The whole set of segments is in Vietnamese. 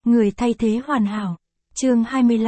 Người thay thế hoàn hảo. Chương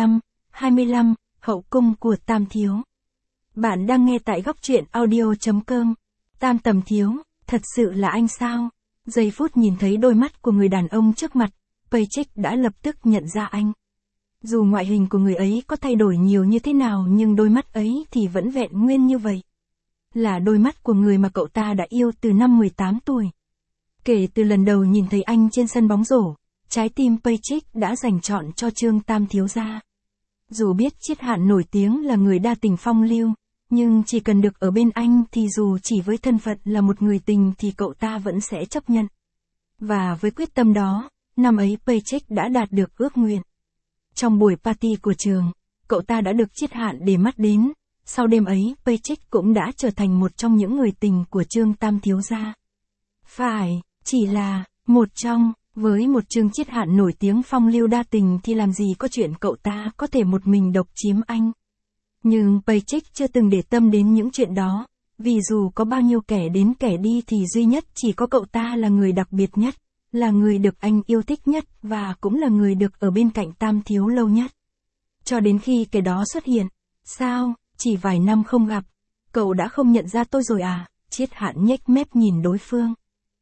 25, hậu cung của Tam Thiếu. Bạn đang nghe tại góc truyện audio.com. Tam Tầm Thiếu, thật sự là anh sao? Giây phút nhìn thấy đôi mắt của người đàn ông trước mặt, Patrick đã lập tức nhận ra anh. Dù ngoại hình của người ấy có thay đổi nhiều như thế nào nhưng đôi mắt ấy thì vẫn vẹn nguyên như vậy. Là đôi mắt của người mà cậu ta đã yêu từ năm 18 tuổi. Kể từ lần đầu nhìn thấy anh trên sân bóng rổ, trái tim Patrick đã dành trọn cho Trương Tam Thiếu gia. Dù biết Triết Hạn nổi tiếng là người đa tình phong lưu, nhưng chỉ cần được ở bên anh thì dù chỉ với thân phận là một người tình thì cậu ta vẫn sẽ chấp nhận. Và với quyết tâm đó, năm ấy Patrick đã đạt được ước nguyện. Trong buổi party của trường, cậu ta đã được Triết Hạn để mắt đến. Sau đêm ấy, Patrick cũng đã trở thành một trong những người tình của Trương Tam Thiếu gia. Phải, chỉ là một trong, với một Trương Triết Hạn nổi tiếng phong lưu đa tình thì làm gì có chuyện cậu ta có thể một mình độc chiếm anh. Nhưng Patrick chưa từng để tâm đến những chuyện đó, vì dù có bao nhiêu kẻ đến kẻ đi thì duy nhất chỉ có cậu ta là người đặc biệt nhất, là người được anh yêu thích nhất và cũng là người được ở bên cạnh Tam Thiếu lâu nhất. Cho đến khi kẻ đó xuất hiện. Sao, chỉ vài năm không gặp, cậu đã không nhận ra tôi rồi à? Triết Hạn nhếch mép nhìn đối phương.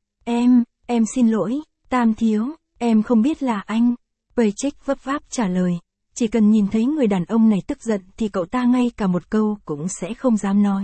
Em xin lỗi, Tam Thiếu, em không biết là anh. Patrick vấp váp trả lời. Chỉ cần nhìn thấy người đàn ông này tức giận thì cậu ta ngay cả một câu cũng sẽ không dám nói.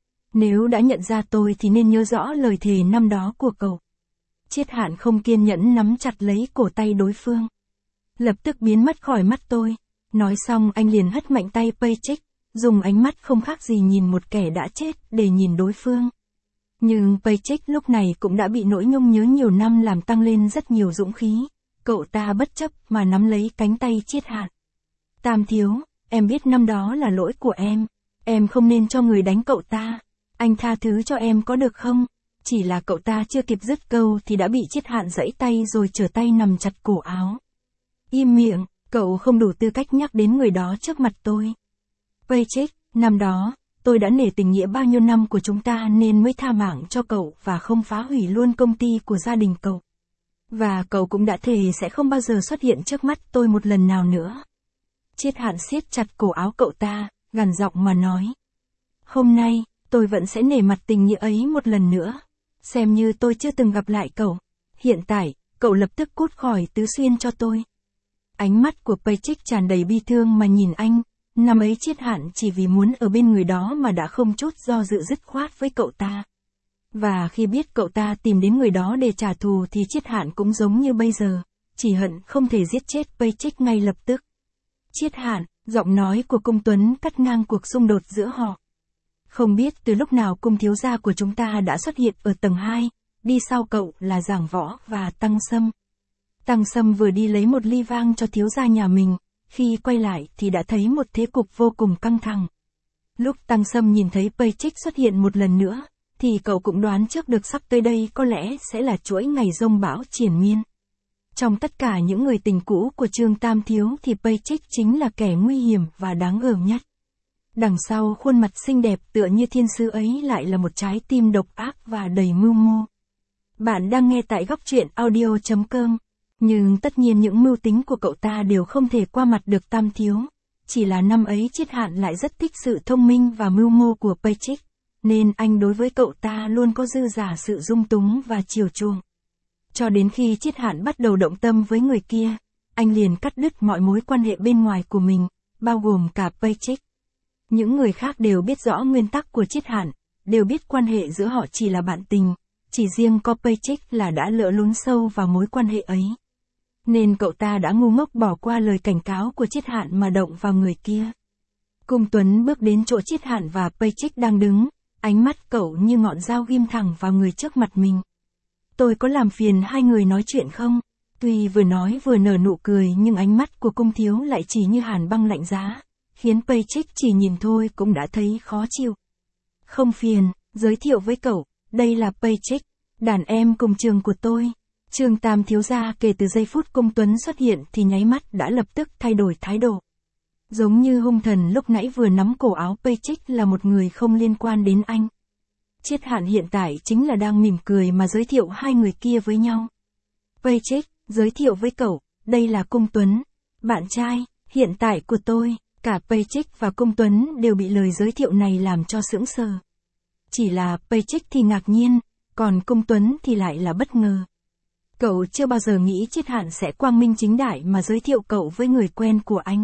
Nếu đã nhận ra tôi thì nên nhớ rõ lời thề năm đó của cậu. Triết Hạn không kiên nhẫn nắm chặt lấy cổ tay đối phương. Lập tức biến mất khỏi mắt tôi. Nói xong anh liền hất mạnh tay Patrick, dùng ánh mắt không khác gì nhìn một kẻ đã chết để nhìn đối phương. Nhưng Patrick lúc này cũng đã bị nỗi nhung nhớ nhiều năm làm tăng lên rất nhiều dũng khí. Cậu ta bất chấp mà nắm lấy cánh tay Triết Hạn. Tam Thiếu, em biết năm đó là lỗi của em không nên cho người đánh cậu ta. Anh tha thứ cho em có được không? Chỉ là cậu ta chưa kịp dứt câu thì đã bị Triết Hạn giãy tay rồi trở tay nằm chặt cổ áo. Im miệng, cậu không đủ tư cách nhắc đến người đó trước mặt tôi. Patrick, năm đó, tôi đã nể tình nghĩa bao nhiêu năm của chúng ta nên mới tha mạng cho cậu và không phá hủy luôn công ty của gia đình cậu. Và cậu cũng đã thề sẽ không bao giờ xuất hiện trước mắt tôi một lần nào nữa. Triết Hạn siết chặt cổ áo cậu ta, gằn giọng mà nói. Hôm nay, tôi vẫn sẽ nể mặt tình nghĩa ấy một lần nữa. Xem như tôi chưa từng gặp lại cậu. Hiện tại, cậu lập tức cút khỏi Tứ Xuyên cho tôi. Ánh mắt của Patrick tràn đầy bi thương mà nhìn anh. Năm ấy Triết Hạn chỉ vì muốn ở bên người đó mà đã không chút do dự dứt khoát với cậu ta. Và khi biết cậu ta tìm đến người đó để trả thù thì Triết Hạn cũng giống như bây giờ, chỉ hận không thể giết chết Patrick ngay lập tức. Triết Hạn, giọng nói của Cung Tuấn cắt ngang cuộc xung đột giữa họ. Không biết từ lúc nào Cung thiếu gia của chúng ta đã xuất hiện ở tầng 2, đi sau cậu là Giảng Võ và Tăng Sâm. Tăng Sâm vừa đi lấy một ly vang cho thiếu gia nhà mình. Khi quay lại thì đã thấy một thế cục vô cùng căng thẳng. Lúc Tăng Sâm nhìn thấy Patrick xuất hiện một lần nữa, thì cậu cũng đoán trước được sắp tới đây có lẽ sẽ là chuỗi ngày giông bão triền miên. Trong tất cả những người tình cũ của Trương Tam Thiếu thì Patrick chính là kẻ nguy hiểm và đáng gờm nhất. Đằng sau khuôn mặt xinh đẹp tựa như thiên sứ ấy lại là một trái tim độc ác và đầy mưu mô. Bạn đang nghe tại góc truyện audio.com. Nhưng tất nhiên những mưu tính của cậu ta đều không thể qua mặt được Tam Thiếu. Chỉ là năm ấy Triết Hạn lại rất thích sự thông minh và mưu mô của Patrick, nên anh đối với cậu ta luôn có dư dả sự dung túng và chiều chuộng. Cho đến khi Triết Hạn bắt đầu động tâm với người kia, anh liền cắt đứt mọi mối quan hệ bên ngoài của mình, bao gồm cả Patrick. Những người khác đều biết rõ nguyên tắc của Triết Hạn, đều biết quan hệ giữa họ chỉ là bạn tình, chỉ riêng có Patrick là đã lỡ lún sâu vào mối quan hệ ấy. Nên cậu ta đã ngu ngốc bỏ qua lời cảnh cáo của Triết Hạn mà động vào người kia. Cung Tuấn bước đến chỗ Triết Hạn và Patrick đang đứng, ánh mắt cậu như ngọn dao ghim thẳng vào người trước mặt mình. Tôi có làm phiền hai người nói chuyện không? Tuy vừa nói vừa nở nụ cười nhưng ánh mắt của Cung Thiếu lại chỉ như hàn băng lạnh giá, khiến Patrick chỉ nhìn thôi cũng đã thấy khó chịu. Không phiền, giới thiệu với cậu, đây là Patrick, đàn em cùng trường của tôi. Trương Tam Thiếu gia kể từ giây phút Cung Tuấn xuất hiện thì nháy mắt đã lập tức thay đổi thái độ. Giống như hung thần lúc nãy vừa nắm cổ áo Patrick là một người không liên quan đến anh. Triết Hạn hiện tại chính là đang mỉm cười mà giới thiệu hai người kia với nhau. Patrick, giới thiệu với cậu, đây là Cung Tuấn, bạn trai, hiện tại của tôi. Cả Patrick và Cung Tuấn đều bị lời giới thiệu này làm cho sững sờ. Chỉ là Patrick thì ngạc nhiên, còn Cung Tuấn thì lại là bất ngờ. Cậu chưa bao giờ nghĩ Triết Hạn sẽ quang minh chính đại mà giới thiệu cậu với người quen của anh.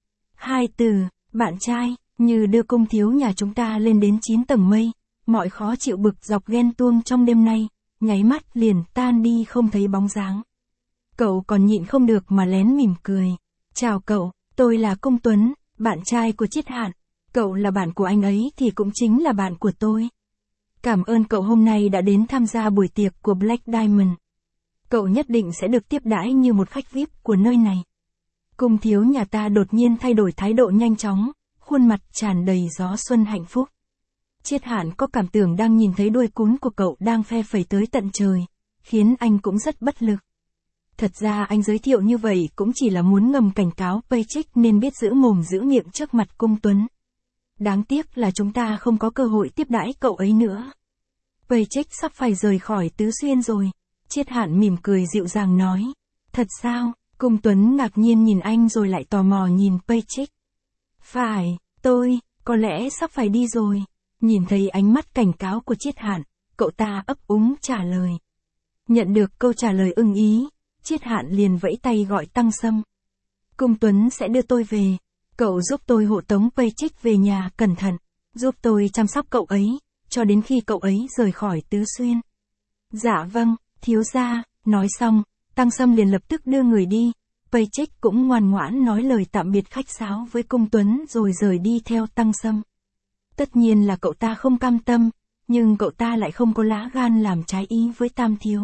Hai từ, bạn trai, như đưa cung thiếu nhà chúng ta lên đến 9 tầng mây, mọi khó chịu bực dọc ghen tuông trong đêm nay, nháy mắt liền tan đi không thấy bóng dáng. Cậu còn nhịn không được mà lén mỉm cười. Chào cậu, tôi là Cung Tuấn, bạn trai của Triết Hạn. Cậu là bạn của anh ấy thì cũng chính là bạn của tôi. Cảm ơn cậu hôm nay đã đến tham gia buổi tiệc của Black Diamond. Cậu nhất định sẽ được tiếp đãi như một khách VIP của nơi này. Cung thiếu nhà ta đột nhiên thay đổi thái độ nhanh chóng, khuôn mặt tràn đầy gió xuân hạnh phúc. Triết Hạn có cảm tưởng đang nhìn thấy đuôi cún của cậu đang phe phẩy tới tận trời, khiến anh cũng rất bất lực. Thật ra anh giới thiệu như vậy cũng chỉ là muốn ngầm cảnh cáo Patrick nên biết giữ mồm giữ miệng trước mặt Cung Tuấn. Đáng tiếc là chúng ta không có cơ hội tiếp đãi cậu ấy nữa. Patrick sắp phải rời khỏi Tứ Xuyên rồi. Triết Hạn mỉm cười dịu dàng nói. Thật sao? Cung Tuấn ngạc nhiên nhìn anh rồi lại tò mò nhìn Patrick. Phải, tôi, có lẽ sắp phải đi rồi. Nhìn thấy ánh mắt cảnh cáo của Triết Hạn, cậu ta ấp úng trả lời. Nhận được câu trả lời ưng ý, Triết Hạn liền vẫy tay gọi Tăng Sâm. Cung Tuấn sẽ đưa tôi về. Cậu giúp tôi hộ tống Patrick về nhà cẩn thận, giúp tôi chăm sóc cậu ấy, cho đến khi cậu ấy rời khỏi Tứ Xuyên. Dạ vâng, thiếu gia. Nói xong, Tăng Sâm liền lập tức đưa người đi. Patrick cũng ngoan ngoãn nói lời tạm biệt khách sáo với Cung Tuấn rồi rời đi theo Tăng Sâm. Tất nhiên là cậu ta không cam tâm, nhưng cậu ta lại không có lá gan làm trái ý với Tam thiếu.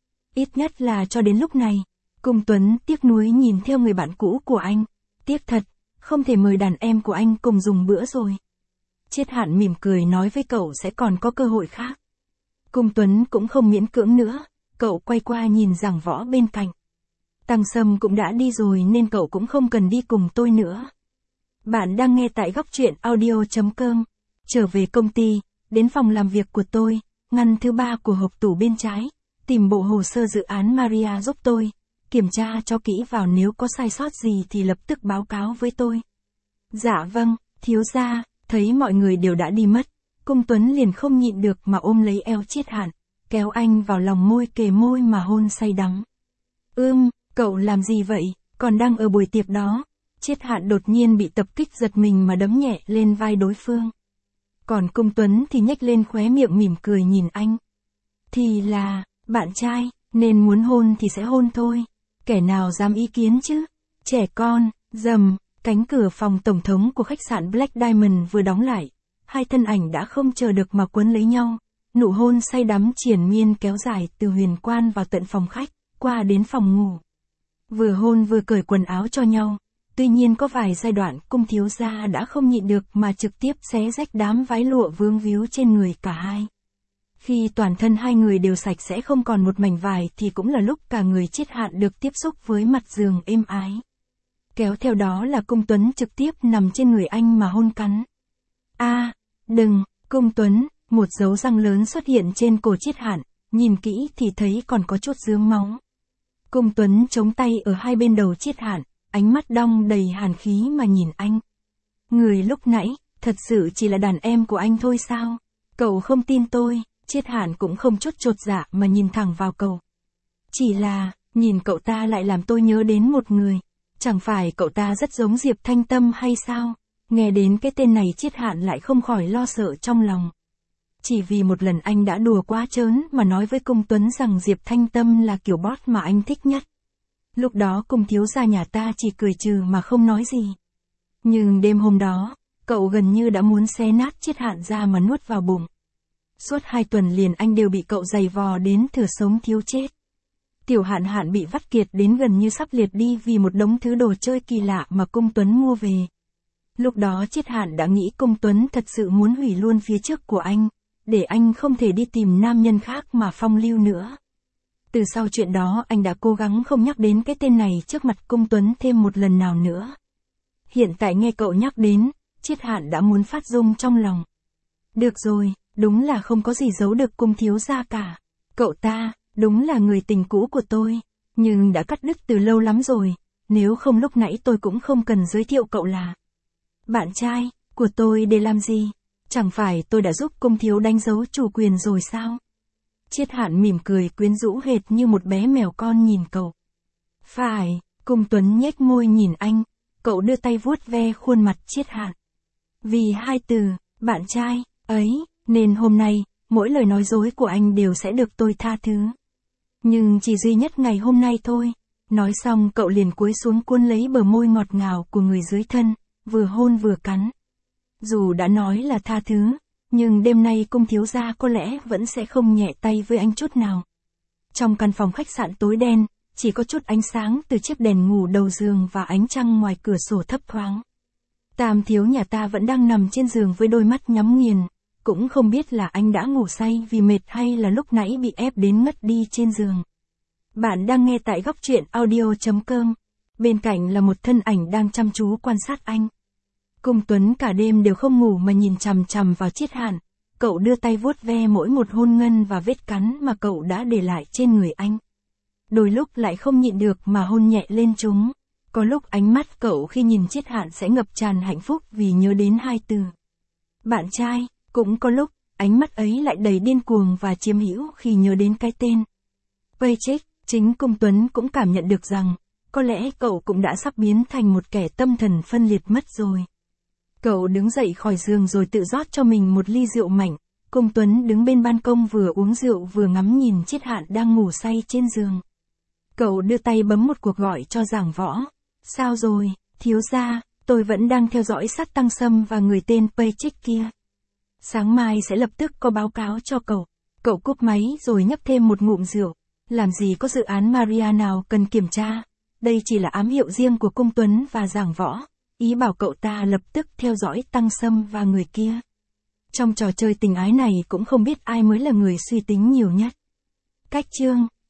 Ít nhất là cho đến lúc này, Cung Tuấn tiếc nuối nhìn theo người bạn cũ của anh. Tiếc thật, không thể mời đàn em của anh cùng dùng bữa rồi. Triết Hạn mỉm cười nói với cậu sẽ còn có cơ hội khác. Cung Tuấn cũng không miễn cưỡng nữa, cậu quay qua nhìn giảng võ bên cạnh. Tăng Sâm cũng đã đi rồi nên cậu cũng không cần đi cùng tôi nữa. Bạn đang nghe tại góc truyện audio.com. Trở về công ty, đến phòng làm việc của tôi, ngăn thứ 3 của hộp tủ bên trái, tìm bộ hồ sơ dự án Maria giúp tôi, kiểm tra cho kỹ vào nếu có sai sót gì thì lập tức báo cáo với tôi. Dạ vâng, thiếu gia. Thấy mọi người đều đã đi mất, Cung Tuấn liền không nhịn được mà ôm lấy eo Triết Hạn, kéo anh vào lòng môi kề môi mà hôn say đắm. Cậu làm gì vậy, còn đang ở buổi tiệc đó. Triết Hạn đột nhiên bị tập kích giật mình mà đấm nhẹ lên vai đối phương. Còn Cung Tuấn thì nhếch lên khóe miệng mỉm cười nhìn anh. Thì là, bạn trai, nên muốn hôn thì sẽ hôn thôi. Kẻ nào dám ý kiến chứ? Trẻ con, rầm. Cánh cửa phòng tổng thống của khách sạn Black Diamond vừa đóng lại, hai thân ảnh đã không chờ được mà quấn lấy nhau, nụ hôn say đắm triền miên kéo dài từ huyền quan vào tận phòng khách, qua đến phòng ngủ. Vừa hôn vừa cởi quần áo cho nhau, tuy nhiên có vài giai đoạn Cung thiếu gia đã không nhịn được mà trực tiếp xé rách đám váy lụa vướng víu trên người cả hai. Khi toàn thân hai người đều sạch sẽ không còn một mảnh vải thì cũng là lúc cả người Triết Hạn được tiếp xúc với mặt giường êm ái. Kéo theo đó là Cung Tuấn trực tiếp nằm trên người anh mà hôn cắn. Đừng, Cung Tuấn, một dấu răng lớn xuất hiện trên cổ Triết Hạn, nhìn kỹ thì thấy còn có chút rướm máu. Cung Tuấn chống tay ở hai bên đầu Triết Hạn, ánh mắt đong đầy hàn khí mà nhìn anh. Người lúc nãy, thật sự chỉ là đàn em của anh thôi sao? Cậu không tin tôi. Triết Hạn cũng không chút chột dạ mà nhìn thẳng vào cậu. Chỉ là, nhìn cậu ta lại làm tôi nhớ đến một người. Chẳng phải cậu ta rất giống Diệp Thanh Tâm hay sao? Nghe đến cái tên này Triết Hạn lại không khỏi lo sợ trong lòng. Chỉ vì một lần anh đã đùa quá trớn mà nói với Cung Tuấn rằng Diệp Thanh Tâm là kiểu boss mà anh thích nhất. Lúc đó Cung thiếu gia nhà ta chỉ cười trừ mà không nói gì. Nhưng đêm hôm đó, cậu gần như đã muốn xé nát Triết Hạn ra mà nuốt vào bụng. Suốt 2 tuần liền anh đều bị cậu giày vò đến thừa sống thiếu chết. Tiểu Hạn Hạn bị vắt kiệt đến gần như sắp liệt đi vì một đống thứ đồ chơi kỳ lạ mà Cung Tuấn mua về. Lúc đó Triết Hạn đã nghĩ Cung Tuấn thật sự muốn hủy luôn phía trước của anh, để anh không thể đi tìm nam nhân khác mà phong lưu nữa. Từ sau chuyện đó anh đã cố gắng không nhắc đến cái tên này trước mặt Cung Tuấn thêm một lần nào nữa. Hiện tại nghe cậu nhắc đến, Triết Hạn đã muốn phát rung trong lòng. Được rồi, đúng là không có gì giấu được Cung thiếu gia cả. Cậu ta, đúng là người tình cũ của tôi. Nhưng đã cắt đứt từ lâu lắm rồi, nếu không lúc nãy tôi cũng không cần giới thiệu cậu là bạn trai của tôi để làm gì? Chẳng phải tôi đã giúp Cung thiếu đánh dấu chủ quyền rồi sao? Triết Hạn mỉm cười quyến rũ hệt như một bé mèo con nhìn cậu. Phải, Cung Tuấn nhếch môi nhìn anh, cậu đưa tay vuốt ve khuôn mặt Triết Hạn. Vì hai từ, bạn trai, ấy, nên hôm nay, mỗi lời nói dối của anh đều sẽ được tôi tha thứ. Nhưng chỉ duy nhất ngày hôm nay thôi. Nói xong cậu liền cúi xuống cuốn lấy bờ môi ngọt ngào của người dưới thân, vừa hôn vừa cắn. Dù đã nói là tha thứ, nhưng đêm nay Cung thiếu gia có lẽ vẫn sẽ không nhẹ tay với anh chút nào. Trong căn phòng khách sạn tối đen, chỉ có chút ánh sáng từ chiếc đèn ngủ đầu giường và ánh trăng ngoài cửa sổ thấp thoáng. Tam thiếu nhà ta vẫn đang nằm trên giường với đôi mắt nhắm nghiền, cũng không biết là anh đã ngủ say vì mệt hay là lúc nãy bị ép đến ngất đi trên giường. Bạn đang nghe tại góc truyện audio.com. Bên cạnh là một thân ảnh đang chăm chú quan sát anh. Cung Tuấn cả đêm đều không ngủ mà nhìn chằm chằm vào Triết Hạn. Cậu đưa tay vuốt ve mỗi một hôn ngân và vết cắn mà cậu đã để lại trên người anh. Đôi lúc lại không nhịn được mà hôn nhẹ lên chúng. Có lúc ánh mắt cậu khi nhìn Triết Hạn sẽ ngập tràn hạnh phúc vì nhớ đến hai từ bạn trai. Cũng có lúc, ánh mắt ấy lại đầy điên cuồng và chiếm hữu khi nhớ đến cái tên Patrick. Chính Cung Tuấn cũng cảm nhận được rằng, có lẽ cậu cũng đã sắp biến thành một kẻ tâm thần phân liệt mất rồi. Cậu đứng dậy khỏi giường rồi tự rót cho mình một ly rượu mạnh. Cung Tuấn đứng bên ban công vừa uống rượu vừa ngắm nhìn Triết Hạn đang ngủ say trên giường. Cậu đưa tay bấm một cuộc gọi cho Giảng Võ. Sao rồi, thiếu gia, tôi vẫn đang theo dõi sát Tăng Sâm và người tên Patrick kia. Sáng mai sẽ lập tức có báo cáo cho cậu. Cậu cúp máy rồi nhấp thêm một ngụm rượu. Làm gì có dự án Maria nào cần kiểm tra. Đây chỉ là ám hiệu riêng của Cung Tuấn và Giảng Võ. Ý bảo cậu ta lập tức theo dõi Tăng Sâm và người kia. Trong trò chơi tình ái này cũng không biết ai mới là người suy tính nhiều nhất. Cách chương